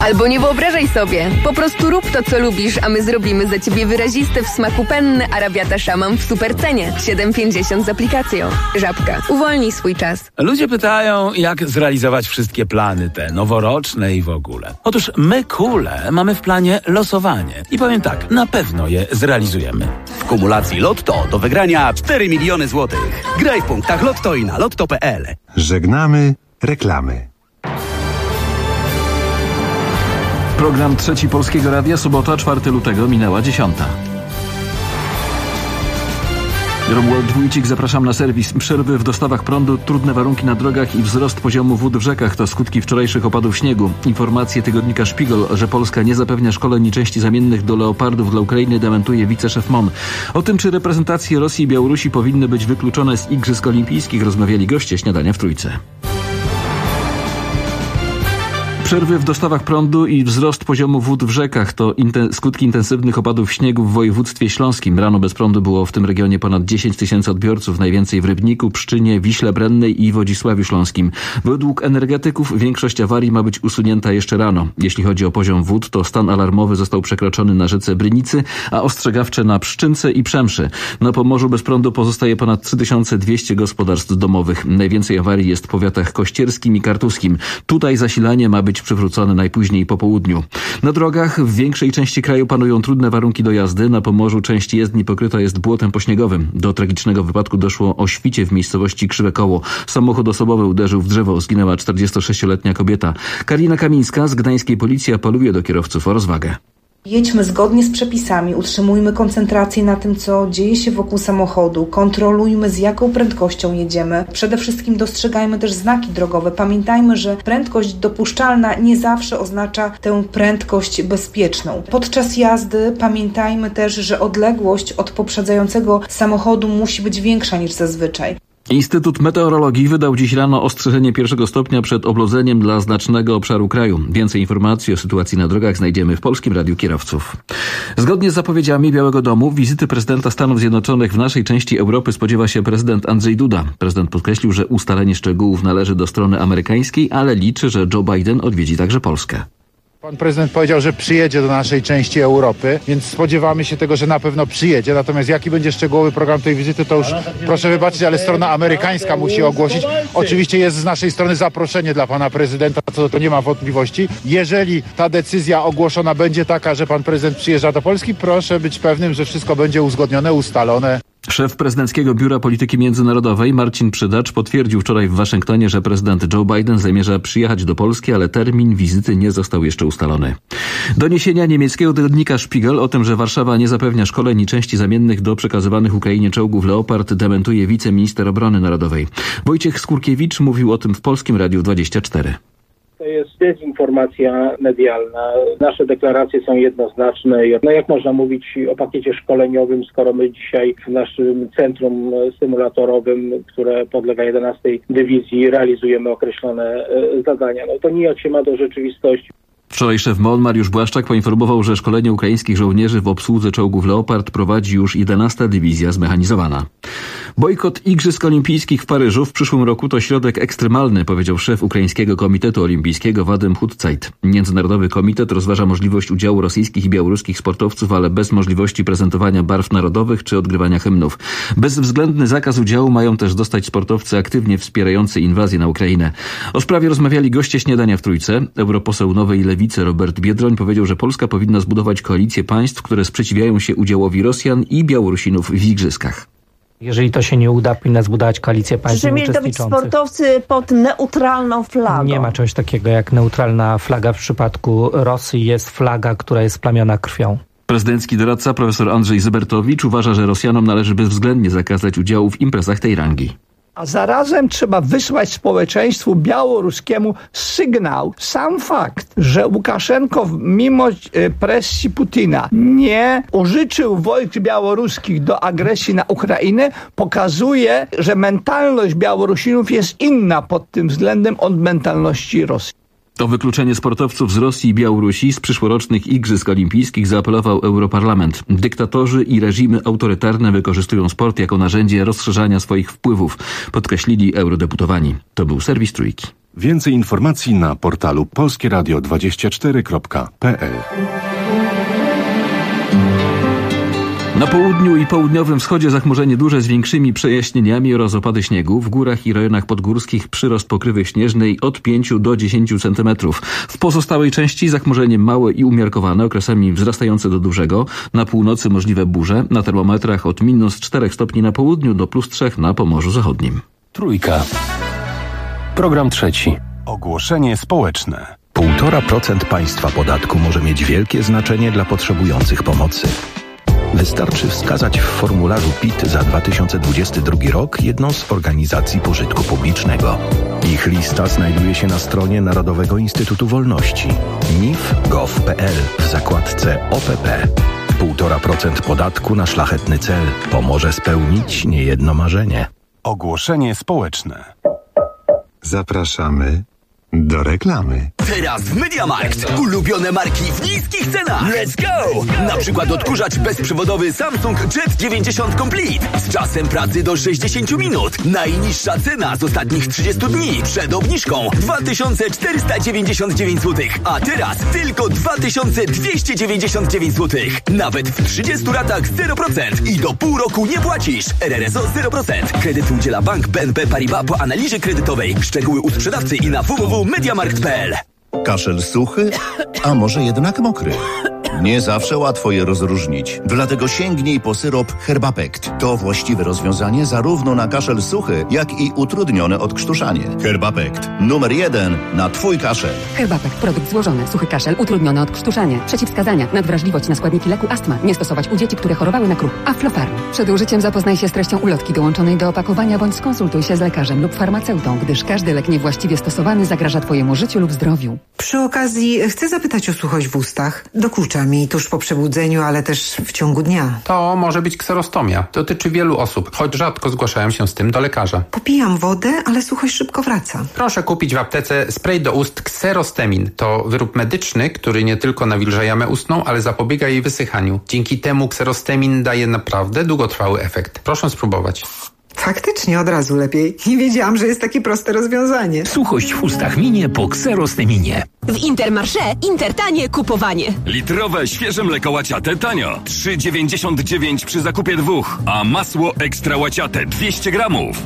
Albo nie wyobrażaj sobie. Po prostu rób to, co lubisz, a my zrobimy za ciebie wyrazisty w smaku penny Arabiata Szaman w supercenie. 7,50 z aplikacją. Żabka. Uwolnij swój czas. Ludzie pytają, jak zrealizować wszystkie plany te noworoczne i w ogóle. Otóż my, Kule, mamy w planie losowanie. I powiem tak, na pewno je zrealizujemy. W kumulacji Lotto do wygrania 4 miliony złotych. Graj w punktach Lotto i na lotto.pl. Żegnamy reklamy. Program Trzeci Polskiego Radia, sobota, 4 lutego, minęła 10. Romuald Wójcik, zapraszam na serwis. Przerwy w dostawach prądu, trudne warunki na drogach i wzrost poziomu wód w rzekach to skutki wczorajszych opadów śniegu. Informacje tygodnika Szpigol, że Polska nie zapewnia szkoleń i części zamiennych do Leopardów dla Ukrainy, dementuje wiceszef MON. O tym, czy reprezentacje Rosji i Białorusi powinny być wykluczone z Igrzysk Olimpijskich, rozmawiali goście Śniadania w Trójce. Przerwy w dostawach prądu i wzrost poziomu wód w rzekach to skutki intensywnych opadów śniegu w województwie śląskim. Rano bez prądu było w tym regionie ponad 10 tysięcy odbiorców, najwięcej w Rybniku, Pszczynie, Wiśle Brennej i Wodzisławiu Śląskim. Według energetyków większość awarii ma być usunięta jeszcze rano. Jeśli chodzi o poziom wód, to stan alarmowy został przekroczony na rzece Brynicy, a ostrzegawcze na Pszczynce i Przemszy. Na Pomorzu bez prądu pozostaje ponad 3200 gospodarstw domowych. Najwięcej awarii jest w powiatach kościerskim i kartuskim. Tutaj zasilanie ma być przywrócone najpóźniej po południu. Na drogach w większej części kraju panują trudne warunki do jazdy. Na Pomorzu część jezdni pokryta jest błotem pośniegowym. Do tragicznego wypadku doszło o świcie w miejscowości Krzywe Koło. Samochód osobowy uderzył w drzewo. Zginęła 46-letnia kobieta. Karina Kamińska z gdańskiej policji apeluje do kierowców o rozwagę. Jedźmy zgodnie z przepisami, utrzymujmy koncentrację na tym, co dzieje się wokół samochodu, kontrolujmy, z jaką prędkością jedziemy. Przede wszystkim dostrzegajmy też znaki drogowe. Pamiętajmy, że prędkość dopuszczalna nie zawsze oznacza tę prędkość bezpieczną. Podczas jazdy pamiętajmy też, że odległość od poprzedzającego samochodu musi być większa niż zazwyczaj. Instytut Meteorologii wydał dziś rano ostrzeżenie 1 stopnia przed oblodzeniem dla znacznego obszaru kraju. Więcej informacji o sytuacji na drogach znajdziemy w Polskim Radiu Kierowców. Zgodnie z zapowiedziami Białego Domu wizyty prezydenta Stanów Zjednoczonych w naszej części Europy spodziewa się prezydent Andrzej Duda. Prezydent podkreślił, że ustalenie szczegółów należy do strony amerykańskiej, ale liczy, że Joe Biden odwiedzi także Polskę. Pan prezydent powiedział, że przyjedzie do naszej części Europy, więc spodziewamy się tego, że na pewno przyjedzie. Natomiast jaki będzie szczegółowy program tej wizyty, to już proszę wybaczyć, ale strona amerykańska musi ogłosić. Oczywiście jest z naszej strony zaproszenie dla pana prezydenta, co do tego nie ma wątpliwości. Jeżeli ta decyzja ogłoszona będzie taka, że pan prezydent przyjeżdża do Polski, proszę być pewnym, że wszystko będzie uzgodnione, ustalone. Szef Prezydenckiego Biura Polityki Międzynarodowej Marcin Przydacz potwierdził wczoraj w Waszyngtonie, że prezydent Joe Biden zamierza przyjechać do Polski, ale termin wizyty nie został jeszcze ustalony. Doniesienia niemieckiego tygodnika Spiegel o tym, że Warszawa nie zapewnia szkoleń i części zamiennych do przekazywanych Ukrainie czołgów Leopard, dementuje wiceminister obrony narodowej. Wojciech Skurkiewicz mówił o tym w Polskim Radiu 24. To jest dezinformacja medialna. Nasze deklaracje są jednoznaczne. No jak można mówić o pakiecie szkoleniowym, skoro my dzisiaj w naszym centrum symulatorowym, które podlega 11 Dywizji, realizujemy określone zadania. No to nijak się ma do rzeczywistości. Wczoraj szef MON Mariusz Błaszczak poinformował, że szkolenie ukraińskich żołnierzy w obsłudze czołgów Leopard prowadzi już 11. Dywizja Zmechanizowana. Bojkot Igrzysk Olimpijskich w Paryżu w przyszłym roku to środek ekstremalny, powiedział szef Ukraińskiego Komitetu Olimpijskiego Wadym Hudzajt. Międzynarodowy komitet rozważa możliwość udziału rosyjskich i białoruskich sportowców, ale bez możliwości prezentowania barw narodowych czy odgrywania hymnów. Bezwzględny zakaz udziału mają też dostać sportowcy aktywnie wspierający inwazję na Ukrainę. O sprawie rozmawiali goście Śniadania w Trójce. Europoseł Nowej Lewicy Robert Biedroń powiedział, że Polska powinna zbudować koalicję państw, które sprzeciwiają się udziałowi Rosjan i Białorusinów w igrzyskach. Jeżeli to się nie uda, powinna zbudować koalicję państw uczestniczących. Mieli to być sportowcy pod neutralną flagą. Nie ma czegoś takiego jak neutralna flaga. W przypadku Rosji jest flaga, która jest splamiona krwią. Prezydencki doradca profesor Andrzej Zybertowicz uważa, że Rosjanom należy bezwzględnie zakazać udziału w imprezach tej rangi. A zarazem trzeba wysłać społeczeństwu białoruskiemu sygnał. Sam fakt, że Łukaszenko mimo presji Putina nie użyczył wojsk białoruskich do agresji na Ukrainę, pokazuje, że mentalność Białorusinów jest inna pod tym względem od mentalności Rosji. O wykluczenie sportowców z Rosji i Białorusi z przyszłorocznych Igrzysk Olimpijskich zaapelował Europarlament. Dyktatorzy i reżimy autorytarne wykorzystują sport jako narzędzie rozszerzania swoich wpływów, podkreślili eurodeputowani. To był serwis Trójki. Więcej informacji na portalu polskieradio24.pl. Na południu i południowym wschodzie zachmurzenie duże z większymi przejaśnieniami oraz opady śniegu. W górach i rejonach podgórskich przyrost pokrywy śnieżnej od 5 do 10 cm. W pozostałej części zachmurzenie małe i umiarkowane, okresami wzrastające do dużego. Na północy możliwe burze. Na termometrach od -4 stopni na południu do +3 na Pomorzu Zachodnim. Trójka. Program trzeci. Ogłoszenie społeczne. 1,5% państwa podatku może mieć wielkie znaczenie dla potrzebujących pomocy. Wystarczy wskazać w formularzu PIT za 2022 rok jedną z organizacji pożytku publicznego. Ich lista znajduje się na stronie Narodowego Instytutu Wolności nif.gov.pl w zakładce OPP. 1,5% podatku na szlachetny cel pomoże spełnić niejedno marzenie. Ogłoszenie społeczne. Zapraszamy do reklamy. Teraz w MediaMarkt. Ulubione marki w niskich cenach. Let's go! Na przykład odkurzacz bezprzewodowy Samsung Jet 90 Complete z czasem pracy do 60 minut. Najniższa cena z ostatnich 30 dni przed obniżką 2499 zł. A teraz tylko 2299 zł. Nawet w 30 ratach 0% i do pół roku nie płacisz. RRSO 0%. Kredyt udziela Bank BNP Paribas po analizie kredytowej. Szczegóły u sprzedawcy i na www.mediamarkt.pl. Kaszel suchy, a może jednak mokry? Nie zawsze łatwo je rozróżnić. Dlatego sięgnij po syrop Herbapekt. To właściwe rozwiązanie zarówno na kaszel suchy, jak i utrudnione odkrztuszanie. Herbapekt. Numer 1 na twój kaszel. Herbapekt. Produkt złożony. Suchy kaszel, utrudnione odkrztuszanie. Przeciwwskazania. Nadwrażliwość na składniki leku astma. Nie stosować u dzieci, które chorowały na kruch. Aflofarm. Przed użyciem zapoznaj się z treścią ulotki dołączonej do opakowania bądź skonsultuj się z lekarzem lub farmaceutą, gdyż każdy lek niewłaściwie stosowany zagraża twojemu życiu lub zdrowiu. Przy okazji chcę zapytać o suchość w ustach. Dokucza mi tuż po przebudzeniu, ale też w ciągu dnia. To może być kserostomia. Dotyczy wielu osób, choć rzadko zgłaszają się z tym do lekarza. Popijam wodę, ale suchość szybko wraca. Proszę kupić w aptece spray do ust Kserostemin. To wyrób medyczny, który nie tylko nawilża jamę ustną, ale zapobiega jej wysychaniu. Dzięki temu Kserostemin daje naprawdę długotrwały efekt. Proszę spróbować. Faktycznie od razu lepiej. Nie wiedziałam, że jest takie proste rozwiązanie. Suchość w ustach minie po Kserosteminie. W Intermarché Intertanie kupowanie. Litrowe świeże mleko łaciate tanio. 3,99 przy zakupie 2. A masło ekstra łaciate 200 gramów.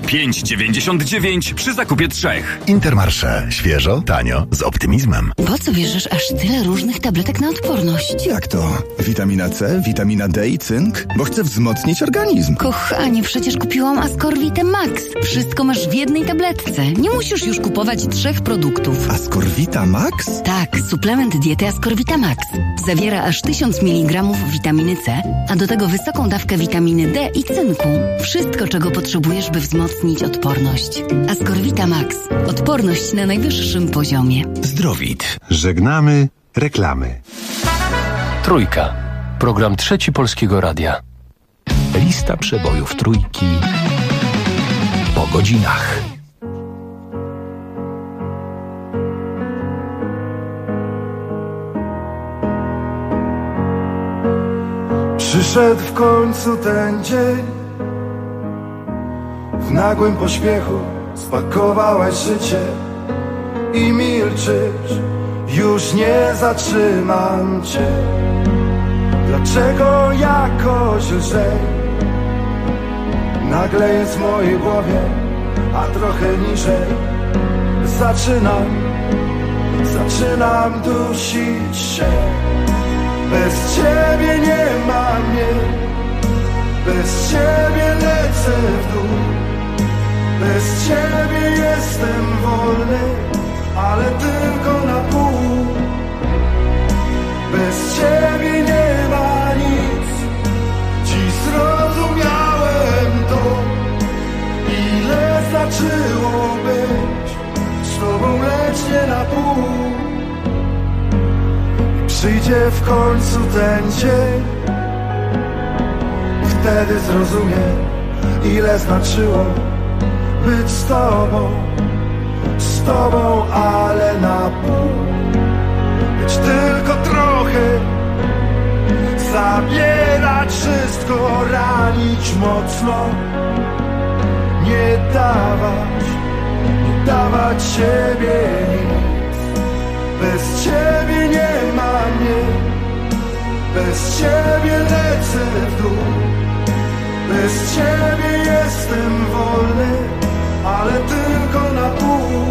5,99 przy zakupie 3. Intermarché. Świeżo, tanio, z optymizmem. Po co bierzesz aż tyle różnych tabletek na odporność? Jak to? Witamina C, witamina D i cynk? Bo chcę wzmocnić organizm. Kochanie, przecież kupiłam Ascorvitę Max. Wszystko masz w jednej tabletce. Nie musisz już kupować 3 produktów. Ascorvita Max? Tak, suplement diety Ascorvita Max. Zawiera aż 1000 mg witaminy C, a do tego wysoką dawkę witaminy D i cynku. Wszystko, czego potrzebujesz, by wzmocnić odporność. Ascorvita Max. Odporność na najwyższym poziomie. Zdrowit. Żegnamy reklamy. Trójka. Program trzeci Polskiego Radia. Lista przebojów trójki po godzinach. Przyszedł w końcu ten dzień. W nagłym pośpiechu spakowałaś życie i milczysz. Już nie zatrzymam cię. Dlaczego jakoś lżej nagle jest w mojej głowie, a trochę niżej zaczynam dusić się. Bez ciebie nie ma mnie, bez ciebie lecę w dół, bez ciebie jestem wolny, ale tylko na pół. Bez ciebie nie ma nic, dziś zrozumiałem to, ile znaczyło być z tobą, lecz nie na pół. Przyjdzie w końcu ten dzień, wtedy zrozumiem, ile znaczyło być z tobą, ale na pół. Być tylko trochę, zabierać wszystko, ranić mocno, nie dawać dawać siebie nic. Bez ciebie nie ma mnie, bez ciebie lecę w dół. Bez ciebie jestem wolny, ale tylko na pół.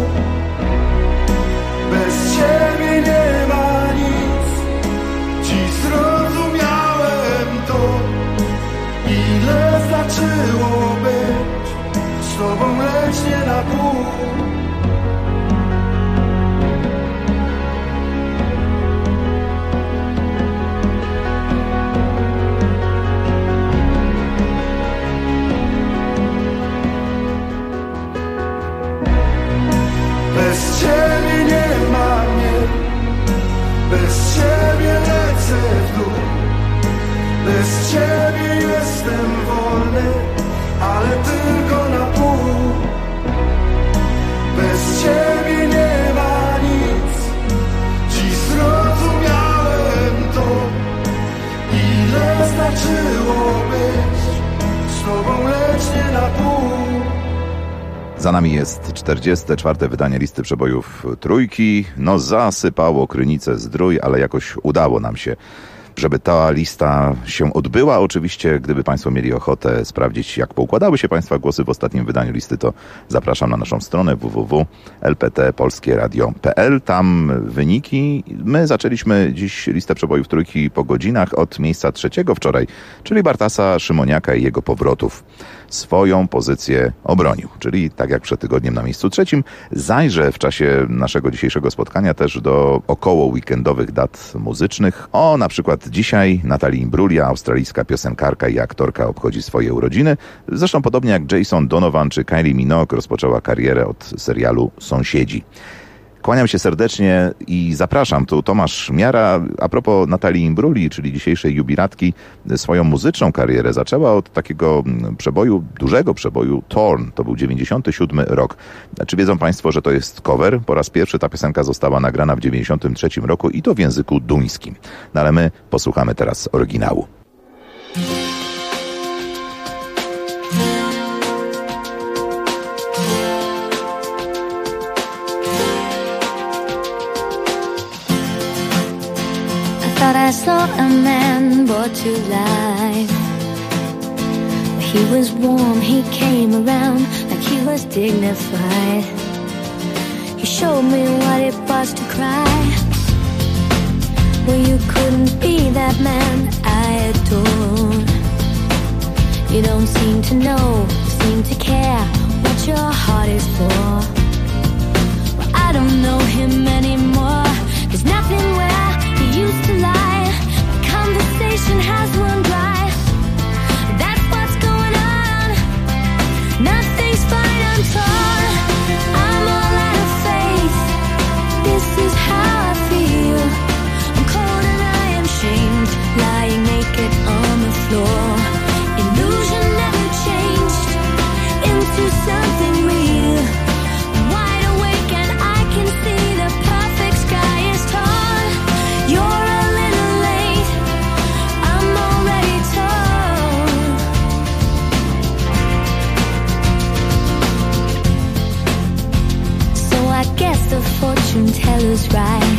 Bez ciebie nie ma nic. Dziś zrozumiałem to, ile znaczyło być z tobą, lecz nie na pół. Bez ciebie nie ma mnie, bez ciebie lecę w dół. Bez ciebie jestem wolny, ale tylko na pół. Bez ciebie nie ma nic. Dziś zrozumiałem to, ile znaczyło być z tobą, lecz nie na pół. Za nami jest 44. wydanie listy przebojów Trójki. No zasypało Krynicę-Zdrój, ale jakoś udało nam się, żeby ta lista się odbyła. Oczywiście, gdyby Państwo mieli ochotę sprawdzić, jak poukładały się Państwa głosy w ostatnim wydaniu listy, to zapraszam na naszą stronę www.lptpolskieradio.pl. Tam wyniki. My zaczęliśmy dziś listę przebojów Trójki po godzinach od miejsca 3 wczoraj, czyli Bartasa Szymoniaka i jego powrotów. Swoją pozycję obronił, czyli tak jak przed tygodniem na miejscu 3. Zajrzę w czasie naszego dzisiejszego spotkania też do około weekendowych dat muzycznych. O, na przykład dzisiaj Natalie Imbruglia, australijska piosenkarka i aktorka, obchodzi swoje urodziny. Zresztą podobnie jak Jason Donovan czy Kylie Minogue rozpoczęła karierę od serialu Sąsiedzi. Kłaniam się serdecznie i zapraszam. Tu Tomasz Miara. A propos Natalii Imbrugli, czyli dzisiejszej jubilatki, swoją muzyczną karierę zaczęła od takiego przeboju, dużego przeboju Torn. To był 97 rok. Czy wiedzą Państwo, że to jest cover? Po raz pierwszy ta piosenka została nagrana w 93 roku i to w języku duńskim. No ale my posłuchamy teraz oryginału. Thought I saw a man brought to life. He was warm, he came around like he was dignified. He showed me what it was to cry. Well, you couldn't be that man I adored. You don't seem to know, seem to care what your heart is for. Well, I don't know him anymore. There's nothing where he used to lie. The conversation has run dry. That's what's going on. Nothing's fine, I'm torn. I'm all out of faith. This is how I feel. I'm cold and I am shamed, lying naked on the floor. Illusion never changed into something real. I'm wide awake and I can see the perfect sky is torn. You're a little late, I'm already torn. So I guess the fortune teller's right.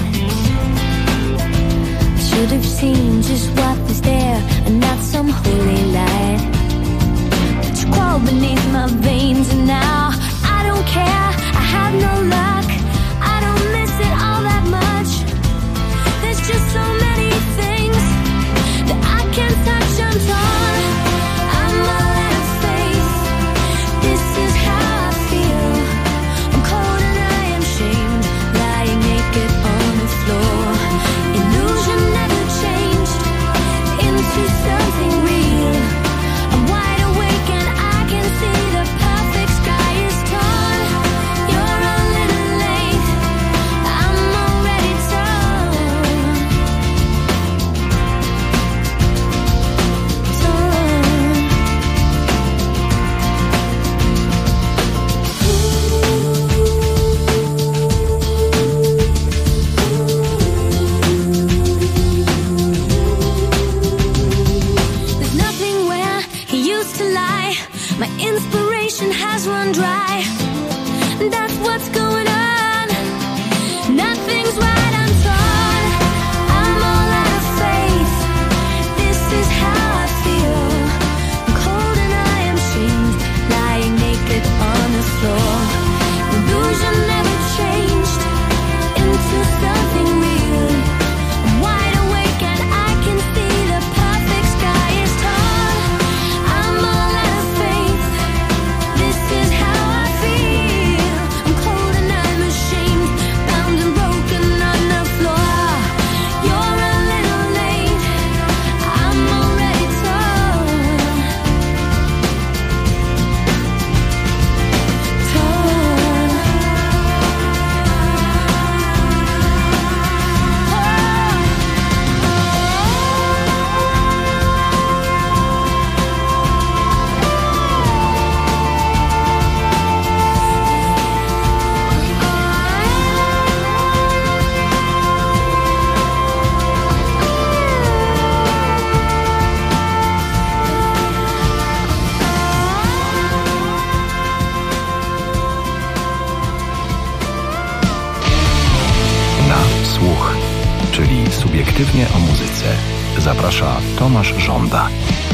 I should have seen just what was there and not some holy light. But you crawled beneath my veins and now I don't care, I have no luck. I don't miss it all that much. There's just so many things that I can't touch, I'm torn. I'm all out of faith. This is how I feel. I'm cold and I am shamed, lying naked on the floor. Illusion never changed into something real. I'm wide awake and I can see the perfect Obiektywnie o muzyce. Zaprasza Tomasz Żąda.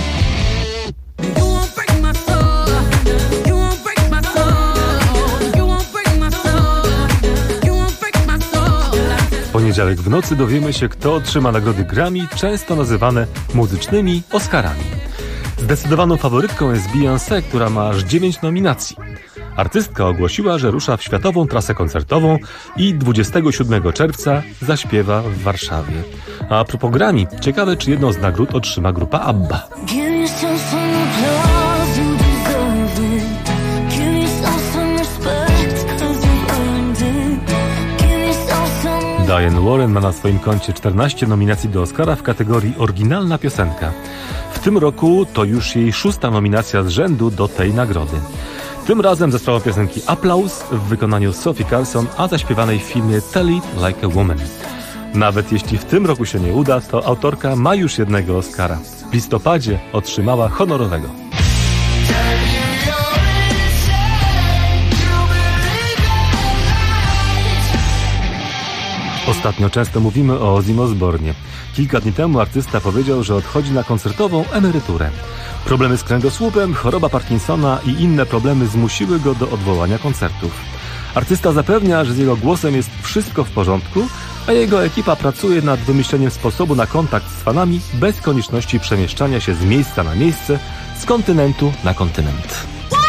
W poniedziałek w nocy dowiemy się, kto otrzyma nagrody Grammy, często nazywane muzycznymi Oscarami. Zdecydowaną faworytką jest Beyoncé, która ma aż 9 nominacji. Artystka ogłosiła, że rusza w światową trasę koncertową i 27 czerwca zaśpiewa w Warszawie. A propos Grammy, ciekawe, czy jedną z nagród otrzyma grupa ABBA. Diane Warren ma na swoim koncie 14 nominacji do Oscara w kategorii Oryginalna piosenka. W tym roku to już jej 6. nominacja z rzędu do tej nagrody. Tym razem za sprawą piosenki Aplauz w wykonaniu Sophie Carson, a zaśpiewanej w filmie Tell It Like a Woman. Nawet jeśli w tym roku się nie uda, to autorka ma już jednego Oscara. W listopadzie otrzymała honorowego. Ostatnio często mówimy o Ozim Osbornie. Kilka dni temu artysta powiedział, że odchodzi na koncertową emeryturę. Problemy z kręgosłupem, choroba Parkinsona i inne problemy zmusiły go do odwołania koncertów. Artysta zapewnia, że z jego głosem jest wszystko w porządku, a jego ekipa pracuje nad wymyśleniem sposobu na kontakt z fanami bez konieczności przemieszczania się z miejsca na miejsce, z kontynentu na kontynent.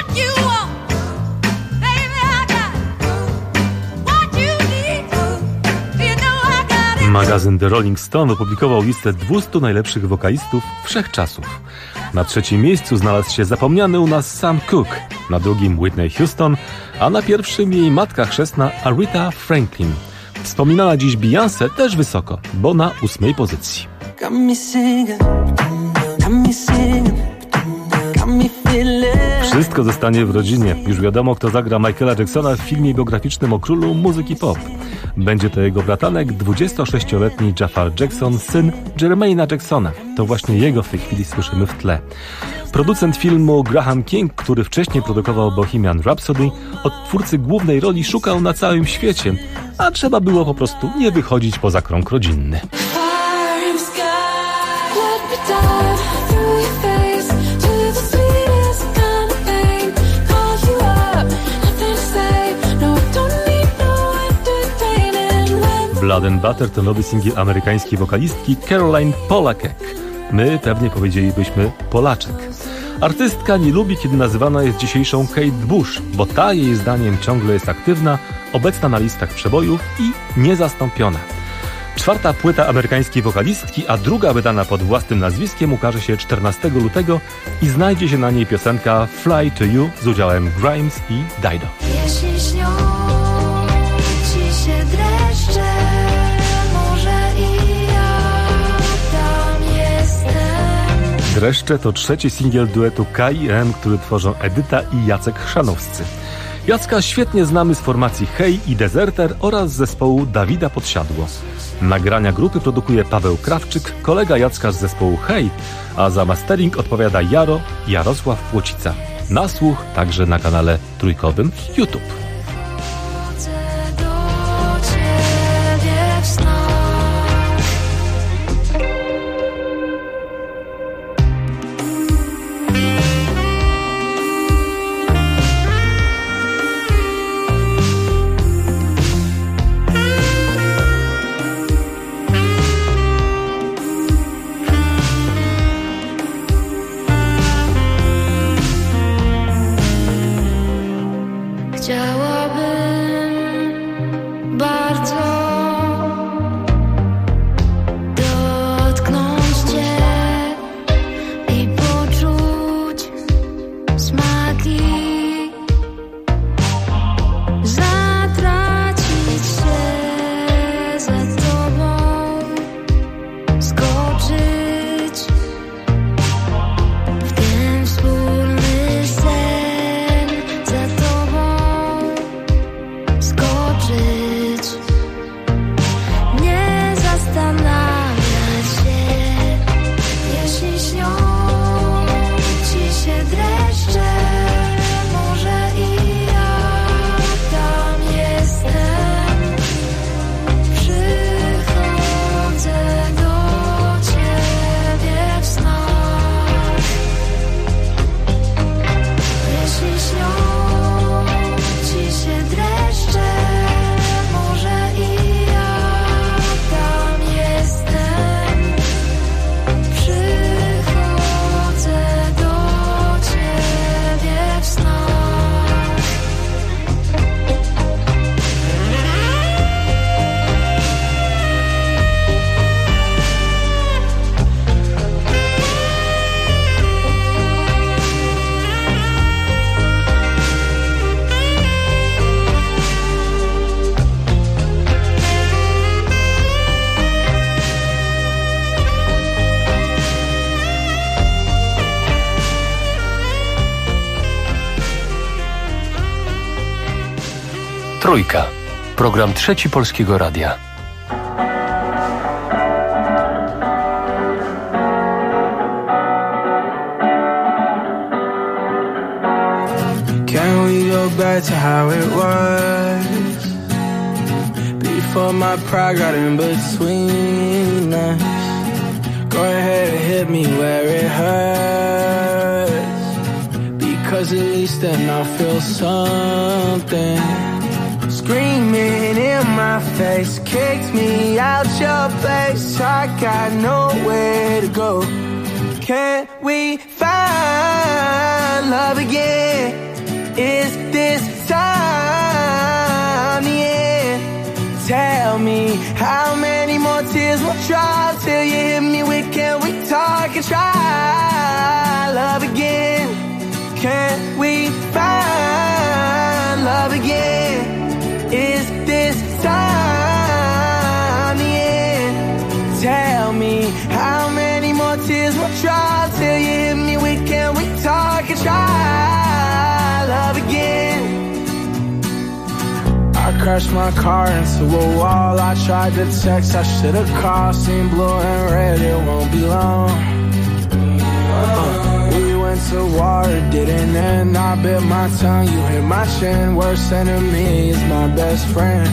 Magazyn The Rolling Stone opublikował listę 200 najlepszych wokalistów wszechczasów. Na 3. miejscu znalazł się zapomniany u nas Sam Cooke, na 2. Whitney Houston, a na 1. jej matka chrzestna Aretha Franklin. Wspominana dziś Beyoncé też wysoko, bo na 8. pozycji. Wszystko zostanie w rodzinie. Już wiadomo, kto zagra Michaela Jacksona w filmie biograficznym o królu muzyki pop. Będzie to jego bratanek, 26-letni Jafar Jackson, syn Jermaina Jacksona. To właśnie jego w tej chwili słyszymy w tle. Producent filmu Graham King, który wcześniej produkował Bohemian Rhapsody, od twórcy głównej roli szukał na całym świecie, a trzeba było po prostu nie wychodzić poza krąg rodzinny. Blood and Butter to nowy singiel amerykańskiej wokalistki Caroline Polachek. My pewnie powiedzielibyśmy Polaczek. Artystka nie lubi, kiedy nazywana jest dzisiejszą Kate Bush, bo ta jej zdaniem ciągle jest aktywna, obecna na listach przebojów i niezastąpiona. 4. płyta amerykańskiej wokalistki, a 2. wydana pod własnym nazwiskiem ukaże się 14 lutego i znajdzie się na niej piosenka Fly to You z udziałem Grimes i Dido. Jeśli śnią ci się dreszcze, może i ja tam jestem. Dreszcze to 3. singiel duetu K&M, który tworzą Edyta i Jacek Chrzanowscy. Jacka świetnie znamy z formacji Hej i Deserter oraz z zespołu Dawida Podsiadło. Nagrania grupy produkuje Paweł Krawczyk, kolega Jacka z zespołu Hej, a za mastering odpowiada Jarosław Płocica. Na słuch także na kanale trójkowym YouTube. Trójka. Program Trzeci Polskiego Radia. Can we go back to how it was before my pride got in between us? Go ahead and hit me where it hurts, because at least then I'll feel something. Screaming in my face, kicked me out your place. I got nowhere to go. Can't we find love again? Is this time the end? Tell me how many more tears will drop till you hit me with can we talk and try love again? Can't we find love again? Is this time the end? Tell me how many more tears will drop till you hit me with can we talk and try love again? I crashed my car into a wall. I tried to text, I should've called. Seen blue and red, it won't be long. We went to war, it didn't end. I bit my tongue, you hit my chin. Worst enemy is my best friend.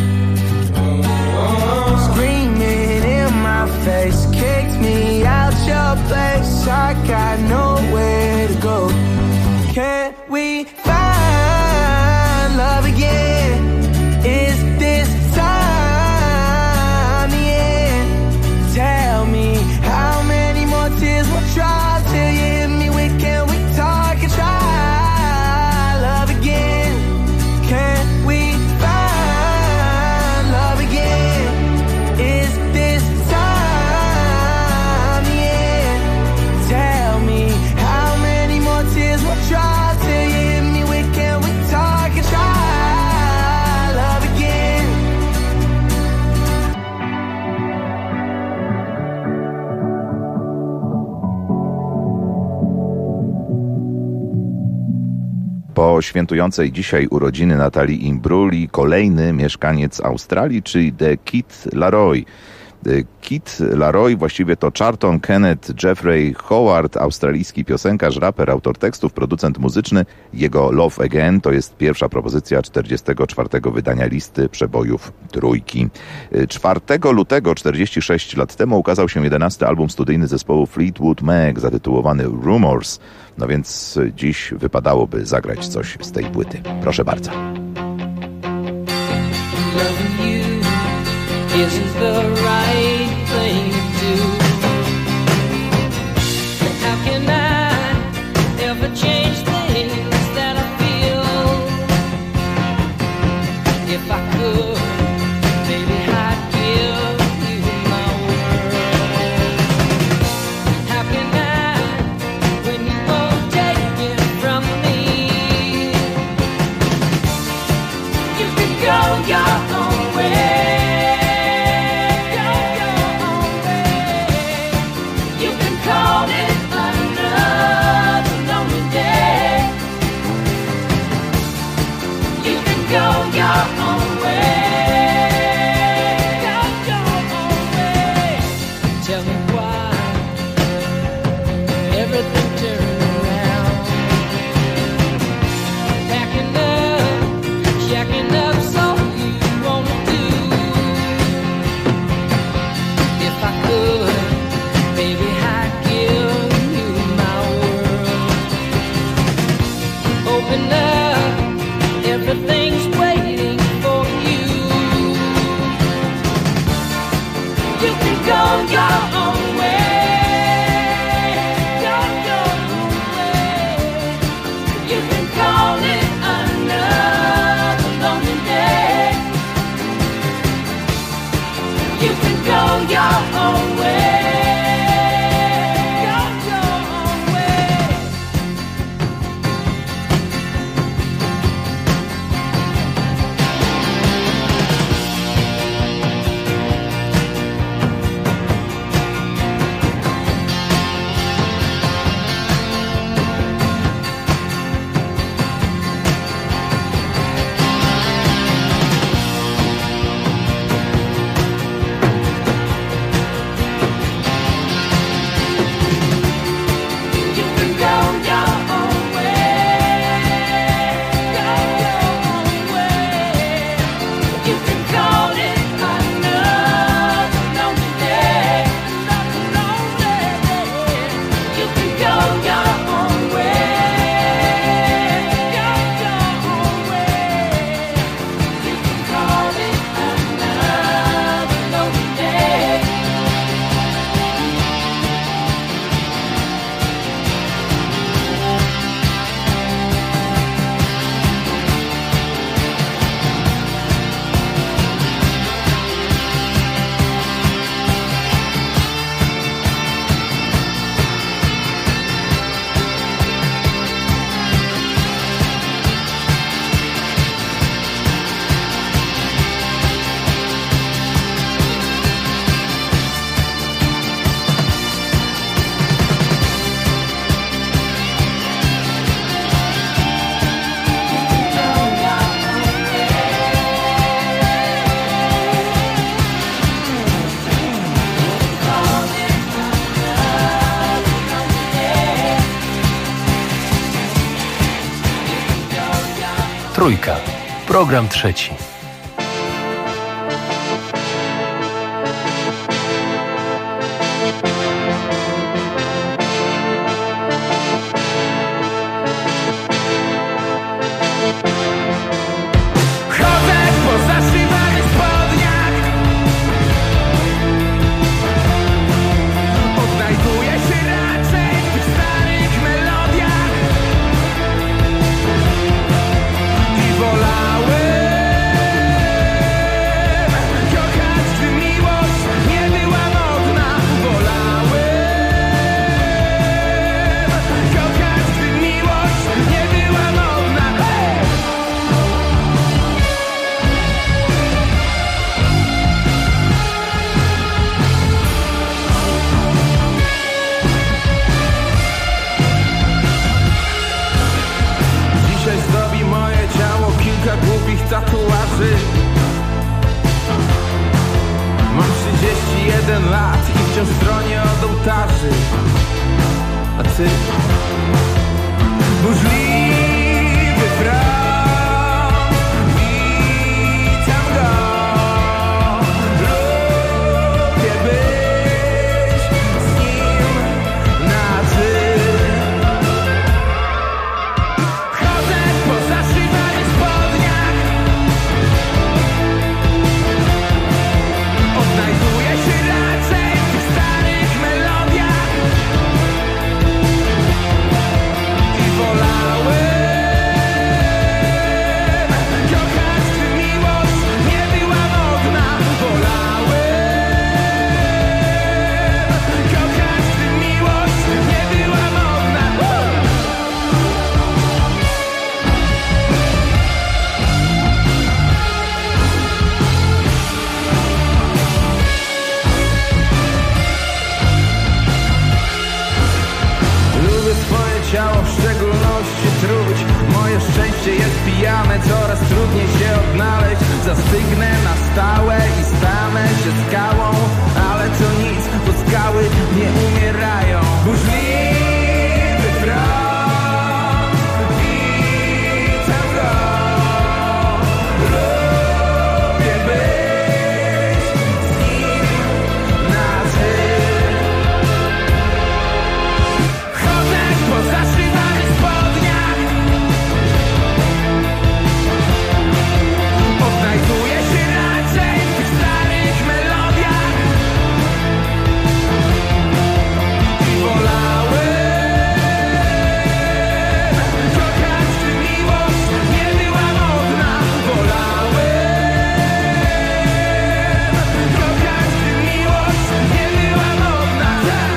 Screaming in my face, kicked me out your place. I got nowhere to go. Can't we find love again? Is this time the end? Tell me how many more tears will drop till you hit me with can we talk and try love again? Can't we find love again? Is this time the end? Tell me how many more tears will drop till you hit me with can we talk and try love again? Po świętującej dzisiaj urodziny Natalii Imbrugli kolejny mieszkaniec Australii, czyli The Kid Laroi. Kid Laroi właściwie to Charlton Kenneth Jeffrey Howard, australijski piosenkarz, raper, autor tekstów, producent muzyczny. Jego Love Again to jest pierwsza propozycja 44. wydania listy przebojów Trójki. 4 lutego, 46 lat temu, ukazał się 11. album studyjny zespołu Fleetwood Mac zatytułowany Rumors. No więc dziś wypadałoby zagrać coś z tej płyty. Proszę bardzo. Isn't the right thing to do? How can I ever change things that I feel? If I could, maybe I'd give you my word. How can I, when you won't take it from me? You can go your own way. Go your own way. Go your own way. Tell me why everything turned around. Packing up, shacking up's all you wanna do. If I could, baby, I'd give you my world. Open up, everything's waiting for you. You can go your own way. Go your own way. You can call it another lonely Trójka. Program trzeci. Tatuaży. Mam 31 lat i wciąż stronię od ołtarzy. A ty? Burzliwy front, witam go. Lubię być z nim na ty. Chodzę po zaszywanych spodniach. Odnajduję się raczej w tych starych melodiach i wolałem kochać, gdy miłość nie była modna. Wolałem kochać, gdy miłość nie była modna. Lubię swoje ciało, w szczególności truć. Moje szczęście jest pijane, coraz trudniej się odnaleźć. Zastygnę na stałe i stanę się skałą. Ale to nic, bo skały nie umierają. Burzliwy front, witam go. Lubię być z nim na ty. Chodzę po zaszywanych spodniach. Odnajduję się raczej w tych starych melodiach i wolałem kochać, gdy miłość nie była modna. Wolałem kochać, gdy miłość nie była modna.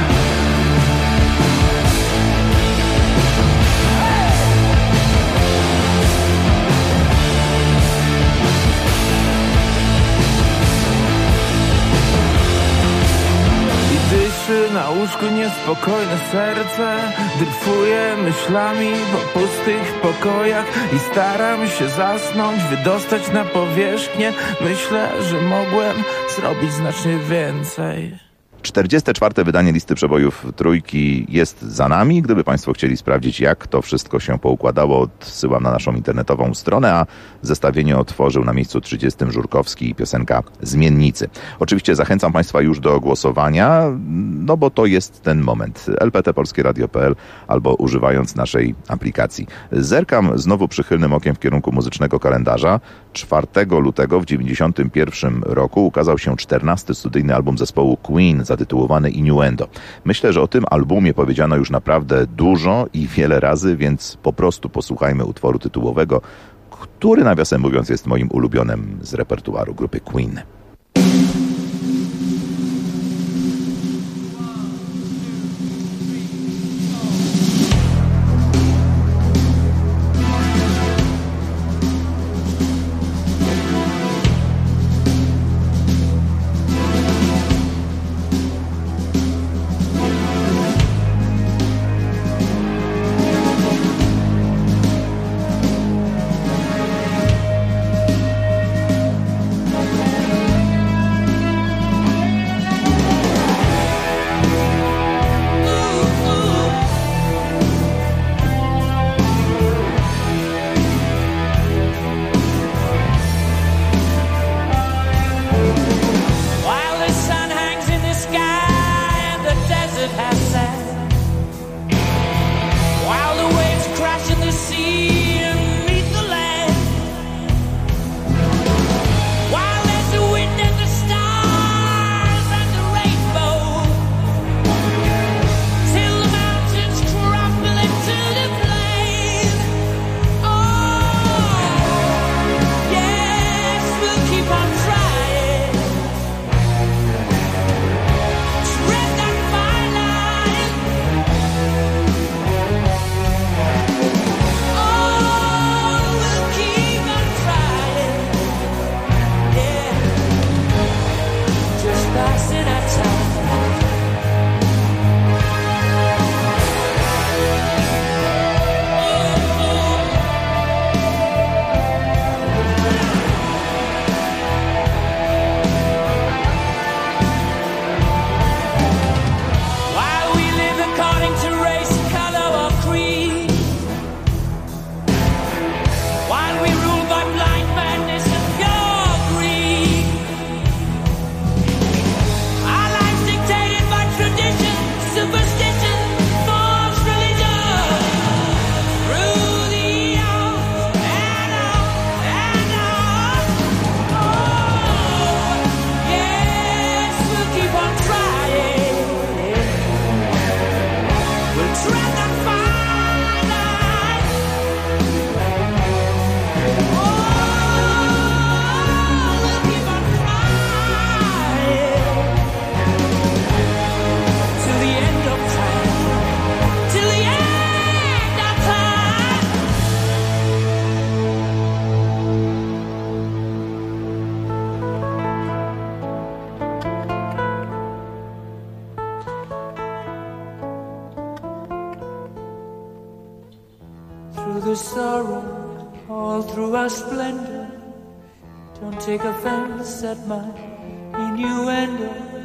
I dyszy na łóżku niespokojne serce. Dryfuję myślami po pustych pokojach i staram się zasnąć, wydostać na powierzchnię. Myślę, że mogłem zrobić znacznie więcej. 44. wydanie listy przebojów Trójki jest za nami. Gdyby Państwo chcieli sprawdzić, jak to wszystko się poukładało, odsyłam na naszą internetową stronę, a zestawienie otworzył na miejscu 30 Żurkowski i piosenka Zmiennicy. Oczywiście zachęcam Państwa już do głosowania, no bo to jest ten moment. lptpolskieradio.pl albo używając naszej aplikacji. Zerkam znowu przychylnym okiem w kierunku muzycznego kalendarza. 4 lutego w 1991 roku ukazał się 14. studyjny album zespołu Queen zatytułowany Innuendo. Myślę, że o tym albumie powiedziano już naprawdę dużo i wiele razy, więc po prostu posłuchajmy utworu tytułowego, który nawiasem mówiąc jest moim ulubionym z repertuaru grupy Queen. through the sorrow, all through our splendor. Don't take offense at my innuendo.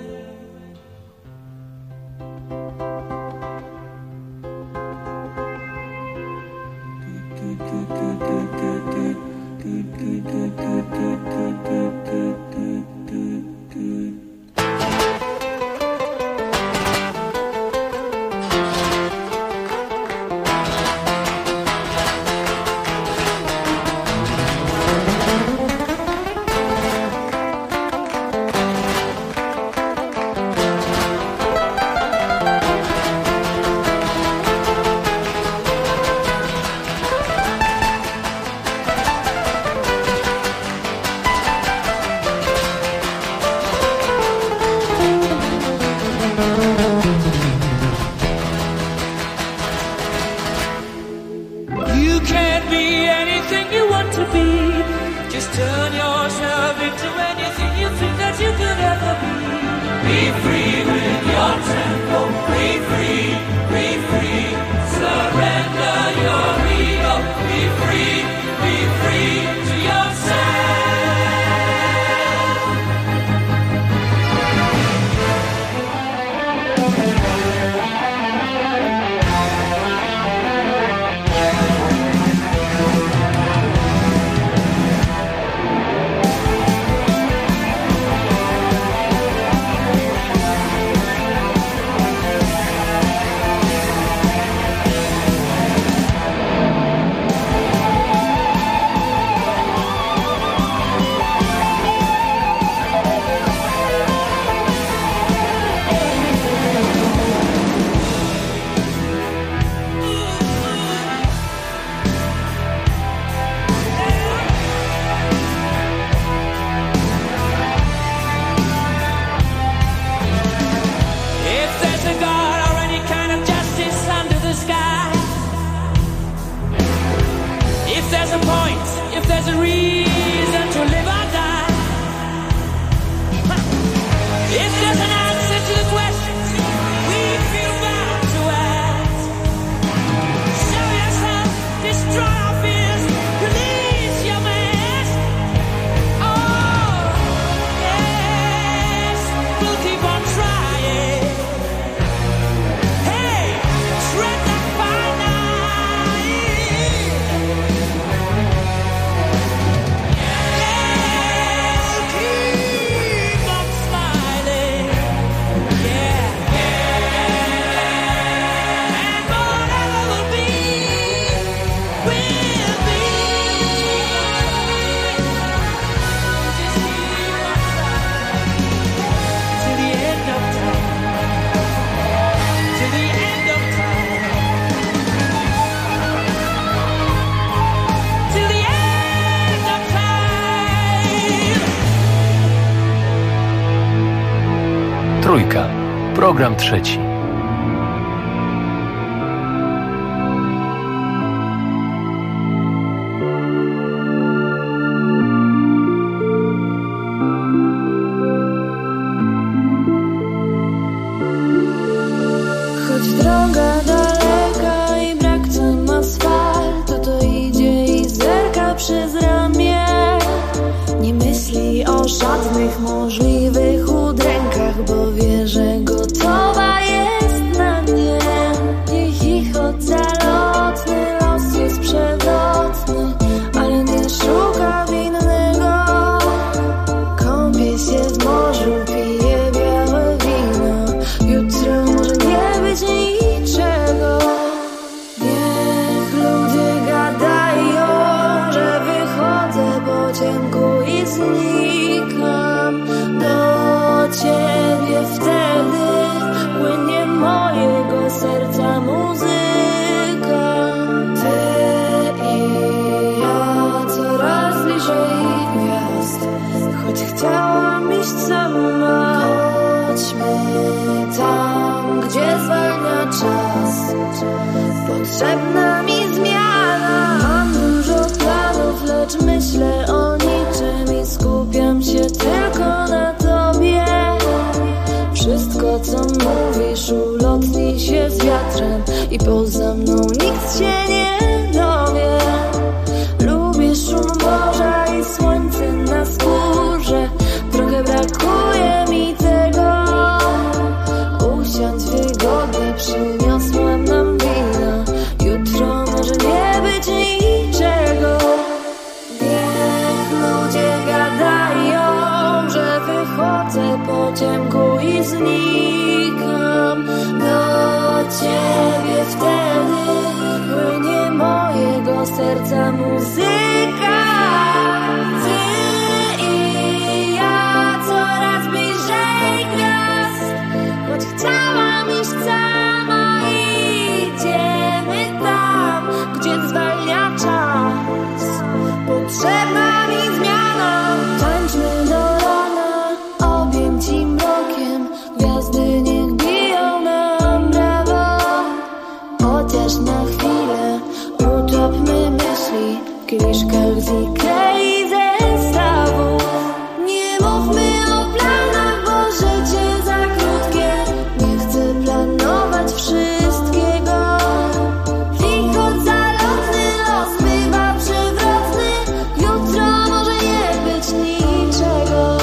You can't be anything you want to be. Just turn yourself into anything you think that you could ever be. Be free with your tempo. Be free, be free. Surrender your ego. Be free to yourself. Trójka. Program trzeci. Choć droga daleka i brak tam asfaltu, to idzie i zerka przez ramię. Nie myśli o żadnych możliwych udrękach, bo wie, że gotowa jest na nie. Niech ich ocalotny los jest przewrotny, ale nie szuka winnego. Kąpie się w morzu, pije białe wino. Jutro może nie być niczego. Niech ludzie gadają, że wychodzę po ciemku i znikam. Do ciebie wtedy płynie mojego serca muzyka. Ty i ja coraz bliżej gwiazd, choć chciałam iść sama. Chodźmy tam, gdzie zwalnia czas, potrzebna mi zmiana. Mam dużo planów, lecz myślę o niczym i skupiam się tylko na tobie. Wszystko, co mówisz, ulotni się z wiatrem i poza mną nikt się nie dowie. Pogodę przyniosła nam wina. Jutro może nie być niczego. Niech ludzie gadają, że wychodzę po ciemku i znikam. Do ciebie wtedy płynie mojego serca muzyka. Ty i ja coraz bliżej gwiazd. Choć chciałam iść sama, idziemy tam, gdzie zwalnia czas. Potrzebna mi zmiana. Tańczmy do rana, objęci mrokiem. Gwiazdy niech biją nam brawo. Chociaż na chwilę utopmy myśli w kieliszkach z Ikei zestawów. Nie mówmy o planach, bo życie za krótkie. Nie chcę planować wszystkiego. Wichot zalotny, los bywa przewrotny. Jutro może nie być niczego.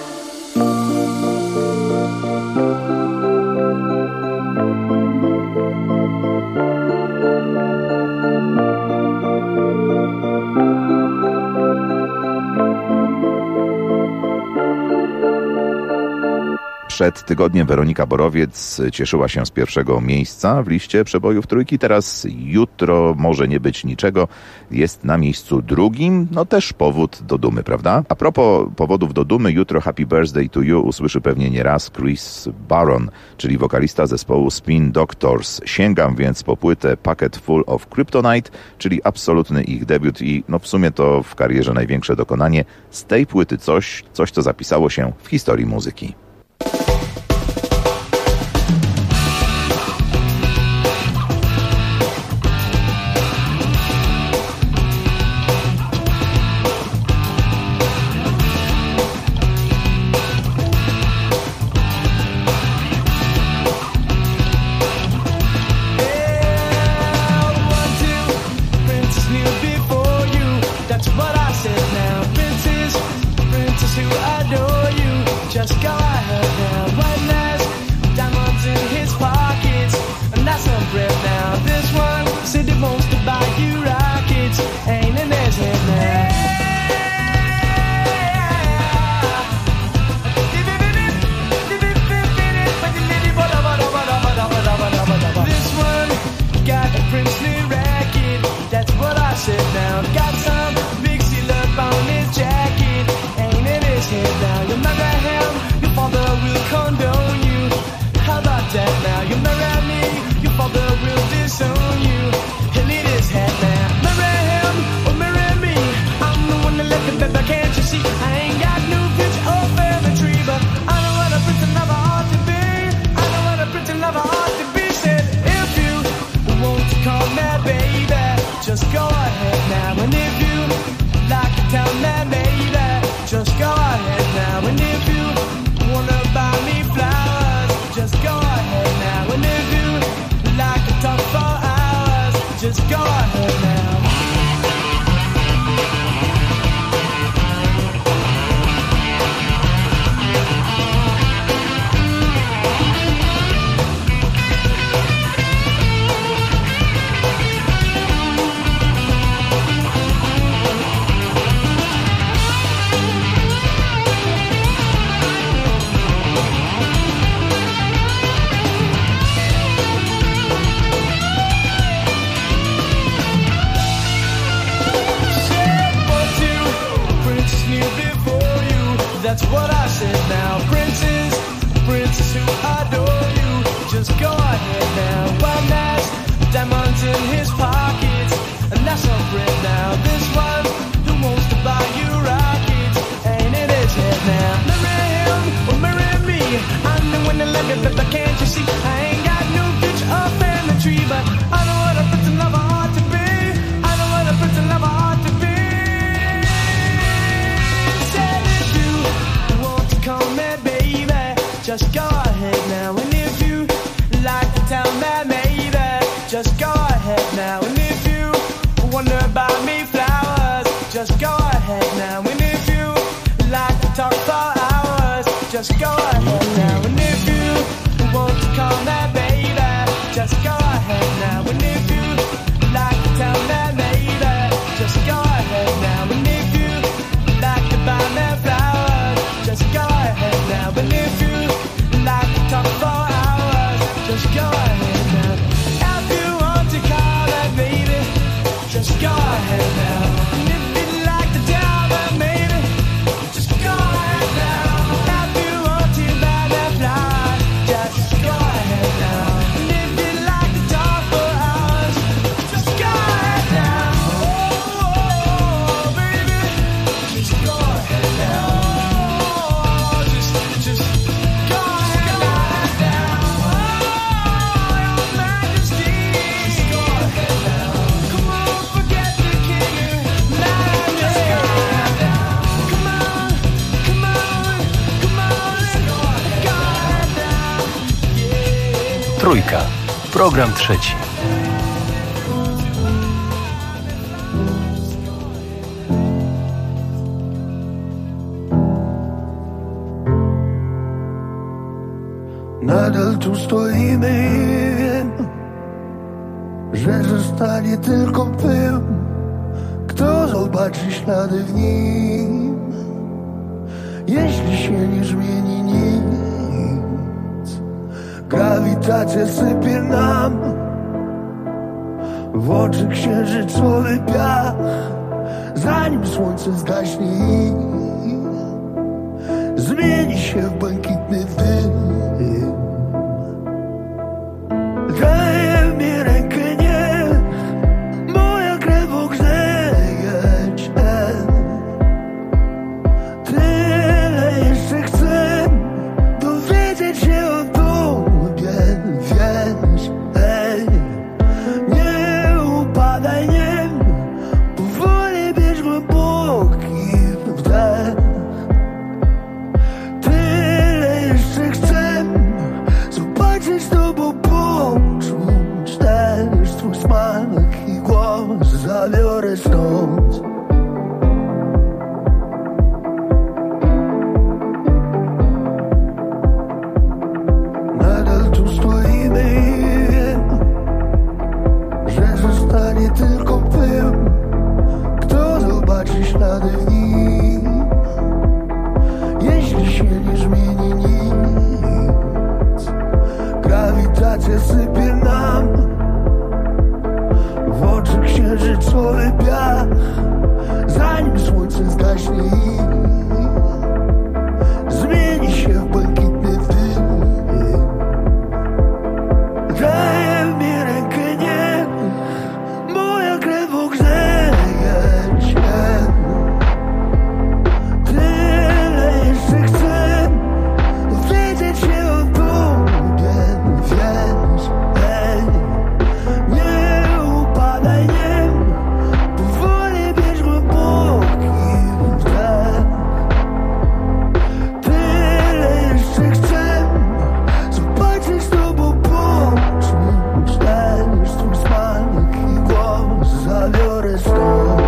Przed tygodniem Weronika Borowiec cieszyła się z pierwszego miejsca w liście przebojów trójki. Teraz jutro może nie być niczego. Jest na miejscu drugim. No też powód do dumy, prawda? A propos powodów do dumy, jutro Happy Birthday to You usłyszy pewnie nieraz Chris Barron, czyli wokalista zespołu Spin Doctors. Sięgam więc po płytę Pocket Full of Kryptonite, czyli absolutny ich debiut i no w sumie to w karierze największe dokonanie. Z tej płyty coś co zapisało się w historii muzyki. That's what I said now. Princes, princess who adore you. Just go ahead now. One has diamonds in his pockets, and that's a friend now. This one who wants to buy you rockets, ain't in his head now. Marry him or marry me. I'm the one that let me, but can't you see? I ain't got no future up in the tree, but I know what a pretty lover ought to be. I know what a pretty lover ought to be. Come here, baby, just go ahead now. And if you like to tell me, maybe, just go ahead now. And if you wonder about me, flowers, just go ahead now. And if you like to talk for hours, just go ahead now. And if you want to call me, baby, just go ahead now. If you want to call that baby, just go ahead now. And if you'd like to tell that maybe, just go ahead now. If you want to buy that flower, just go ahead now. And if you'd like to talk for hours, just go ahead now. Oh, baby, just go ahead now. Just go ahead now. Oh, your Majesty, just go ahead now. Come on, forget the king and just go ahead now. Come on, come on, come on, go ahead now. Trójka. Program trzeci. Nadal tu stoimy i wiem, że zostanie tylko pył. Kto zobaczy ślady w nim, jeśli się nie zmieni nic? Grawitacja sypie nam w oczy księżycowy piach, zanim słońce zgaśnie i zmieni się w błękitny dym. Daj mi rękę, niech moja krew ogrzeje cię. Tyle jeszcze chcę dowiedzieć się o tobie, wiesz, hej. Nie upadaj, nie, powoli bierz głęboki wdech. Tyle jeszcze chcę zobaczyć z tobą, poczuć też twój smak i głos. Zabiorę stąd. Nadal tu stoimy i wiem, że zostanie tylko pył. Kto zobaczy ślady w nim, jeśli się nie zmieni nic? Grawitacja sypie nam w oczy księżycowy piach, zanim słońce zgaśnie i zmieni się w błękitny dym. Daj mi rękę, nie, moja krew ogrzeje cię. Tyle jeszcze chcę dowiedzieć się o tobie, wiesz, hej. Nie upadaj, nie, powoli bierz głęboki wdech. Tyle jeszcze chcę zobaczyć z tobą, poczuć też twój smak i głos. Zabiorę stąd.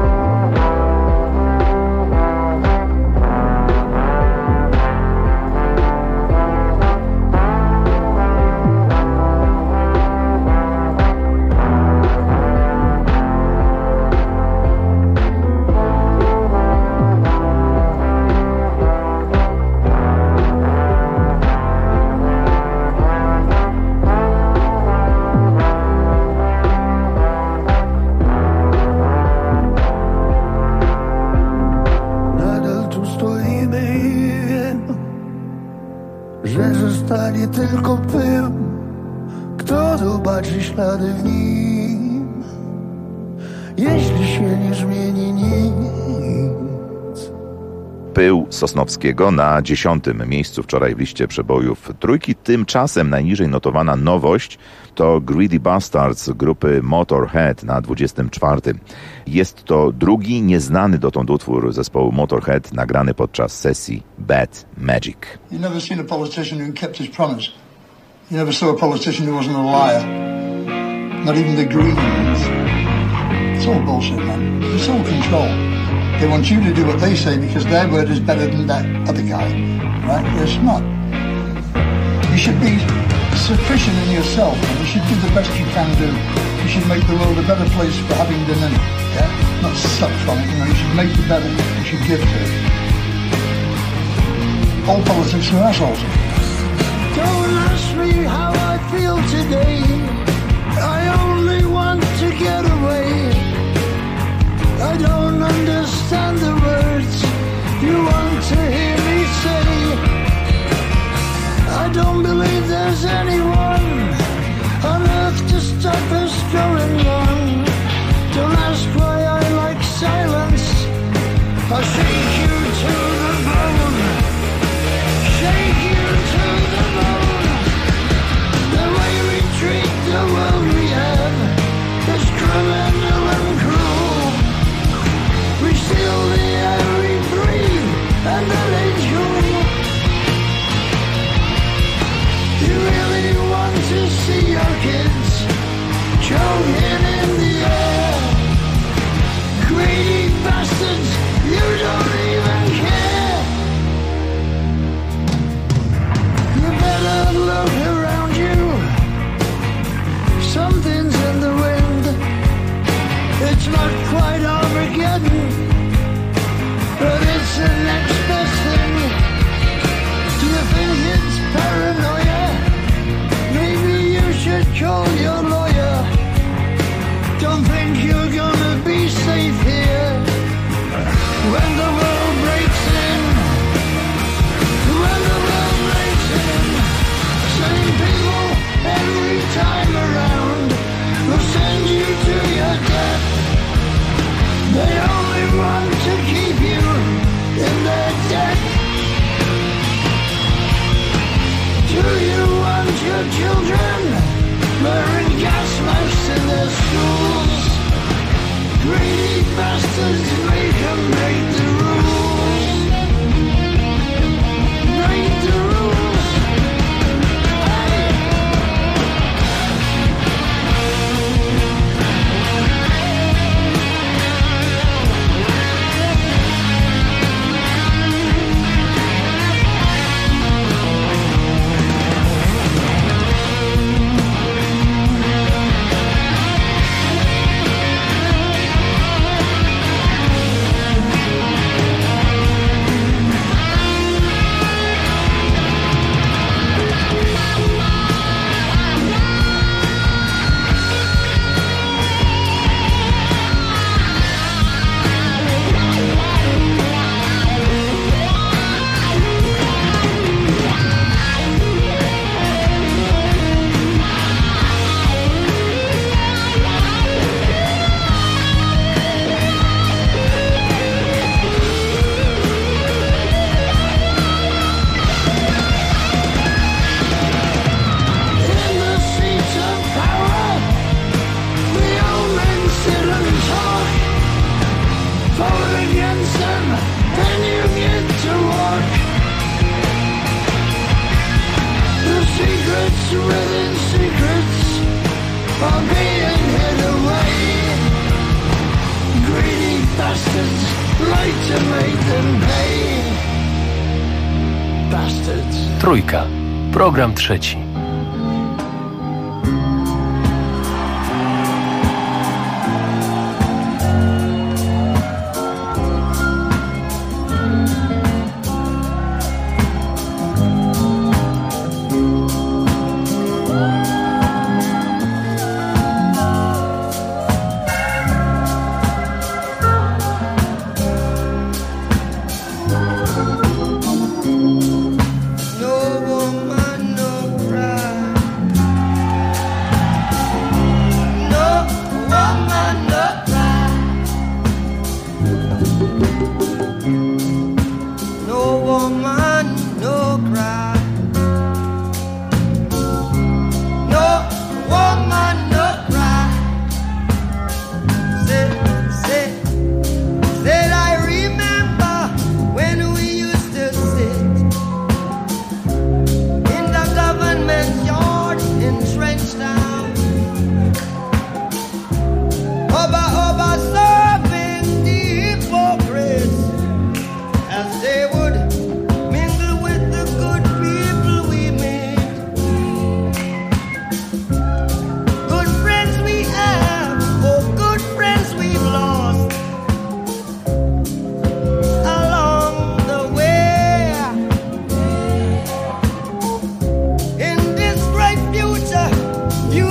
Nadal tu stoimy i wiem, że zostanie tylko pył. Kto zobaczy ślady w nim, jeśli się nie zmieni nic? Pył Sosnowskiego na 10. miejscu wczoraj w liście przebojów trójki. Tymczasem najniżej notowana nowość to Greedy Bastards grupy Motorhead na 24. Jest to drugi nieznany dotąd utwór zespołu Motorhead nagrany podczas sesji Bad Magic. You never seen a politician who kept his promise. You never saw a politician who wasn't a liar. Not even the Greens. It's all bullshit, man. It's all control. They want you to do what they say because their word is better than that other guy. Right? It's not. You should be sufficient in yourself and you should do the best you can do. You should make the world a better place for having been in it. Yeah? Not suck from it, you know, you should make it better. You should give to it. All politics are assholes. Don't ask me how I feel kids choking in the air. Greedy bastards, you don't even care. You better look around you. Something's in the wind. It's not quite Armageddon, but it's the next best thing. Do you think it's paranoia? Maybe you should call your lawyer. Don't think you're gonna be safe here when the world breaks in. When the world breaks in, same people every time around will send you to your death. They only want to keep you in their debt. Do you want your children wearing gas masks in their schools? Greedy bastards, make them break the rules. Break the rules. Hey! Trójka. Program trzeci. You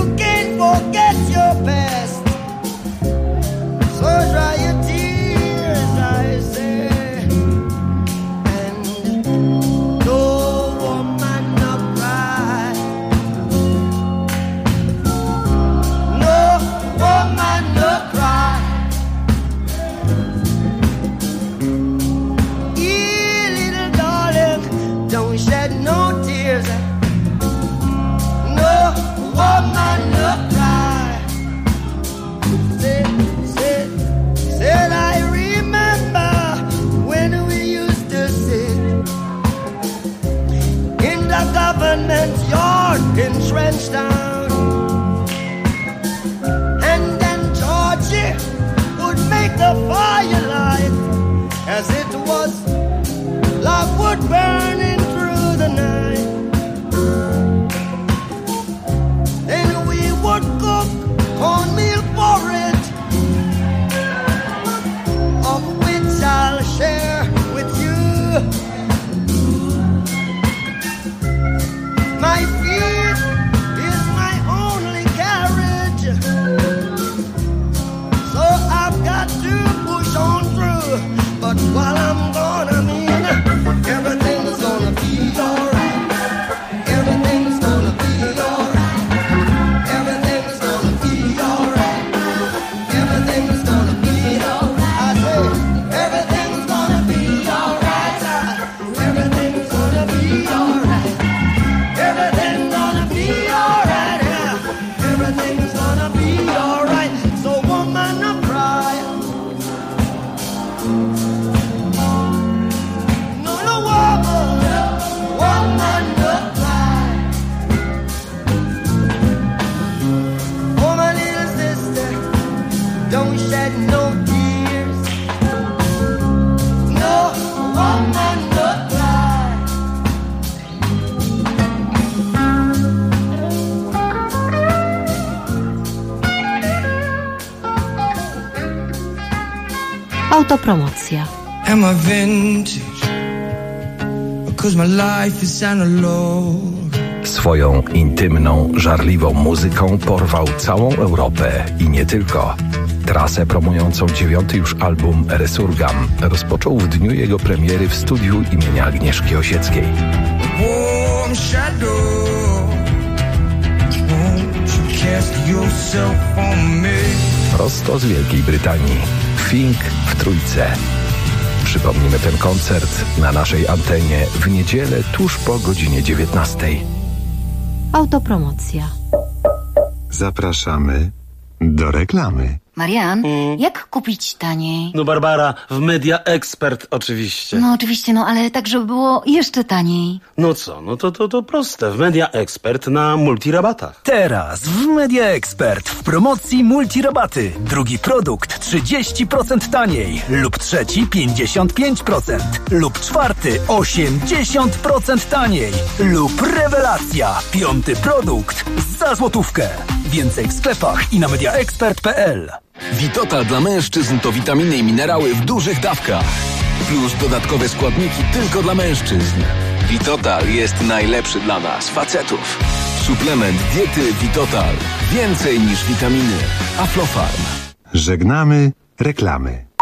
shed no tears. No woman, no cry. Autopromocja. Am I vintage? Because my life is analog. Swoją intymną, żarliwą muzyką porwał całą Europę i nie tylko. Trasę promującą 9. już album Resurgam rozpoczął w dniu jego premiery w studiu imienia Agnieszki Osieckiej. Warm shadow. Won't you cast yourself on me? Prosto z Wielkiej Brytanii. Fink w Trójce. Przypomnimy ten koncert na naszej antenie w niedzielę tuż po godzinie 19. Autopromocja. Zapraszamy do reklamy. Marian, jak kupić taniej? No Barbara, w Media Expert oczywiście. No oczywiście, no ale tak, żeby było jeszcze taniej. No co, no to proste. W Media Expert na multirabatach. Teraz w Media Expert w promocji multirabaty. Drugi produkt 30% taniej lub trzeci 55% lub czwarty 80% taniej lub rewelacja. 5. produkt za złotówkę. Więcej w sklepach i na mediaexpert.pl. Vitotal dla mężczyzn to witaminy i minerały w dużych dawkach. Plus dodatkowe składniki tylko dla mężczyzn. Vitotal jest najlepszy dla nas, facetów. Suplement diety Vitotal. Więcej niż witaminy. Aflofarm. Żegnamy reklamy.